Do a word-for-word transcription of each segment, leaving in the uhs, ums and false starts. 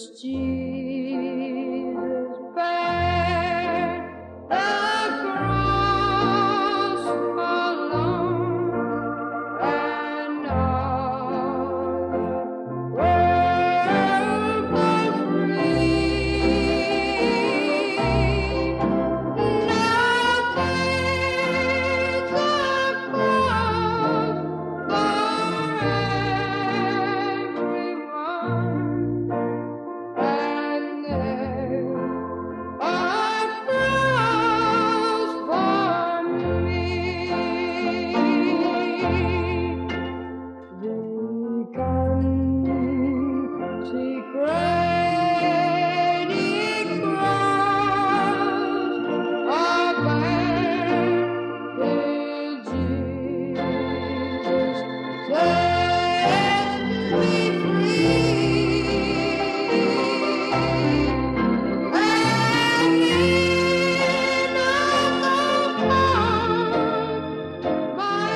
Jesus bear the cross alone, and all the world was free. Now there's a cross for everyone, and there's a cross for me. The consecrated cross of blessed Jesus sets me free, and in the cross my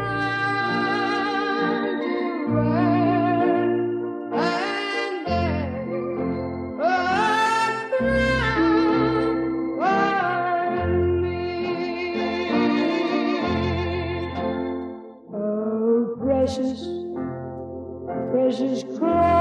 crown to wear, and there's a crown for me. Oh, precious, precious cross